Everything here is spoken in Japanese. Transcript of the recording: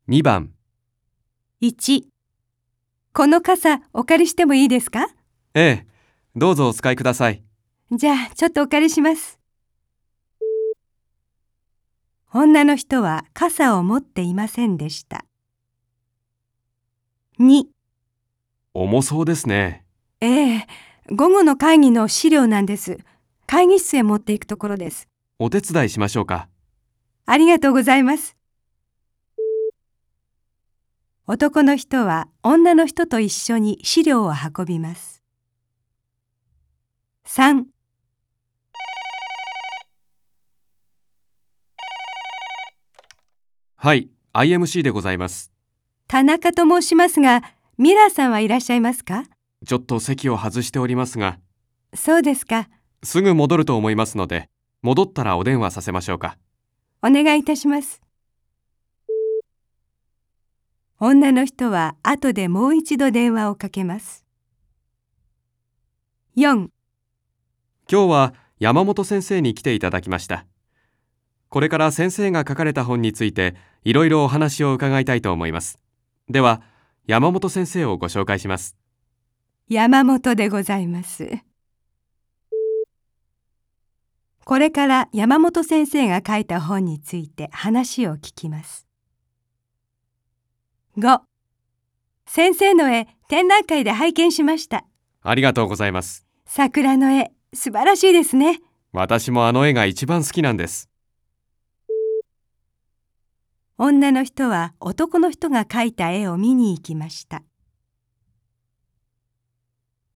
2番。 1、この傘お借りしてもいいですか？ ええ、どうぞお使いください。 じゃあちょっとお借りします。女の人は傘を持っていませんでした。2、 重そうですね。 ええ、午後の会議の資料なんです。会議室へ持っていくところです。 お手伝いしましょうか。 ありがとうございます。男の人は女の人と一緒に資料を運びます。3、 はい、IMC でございます。 田中と申しますが、ミラーさんはいらっしゃいますか？ ちょっと席を外しておりますが、 そうですか。 すぐ戻ると思いますので、戻ったらお電話させましょうか。 お願いいたします。女の人は後でもう一度電話をかけます。4、 今日は山本先生に来ていただきました。これから先生が書かれた本についていろいろお話を伺いたいと思います。では、山本先生をご紹介します。 山本でございます。これから山本先生が書いた本について話を聞きます。5、先生の絵、展覧会で拝見しました。 ありがとうございます。 桜の絵、素晴らしいですね。 私もあの絵が一番好きなんです。 女の人は男の人が描いた絵を見に行きました。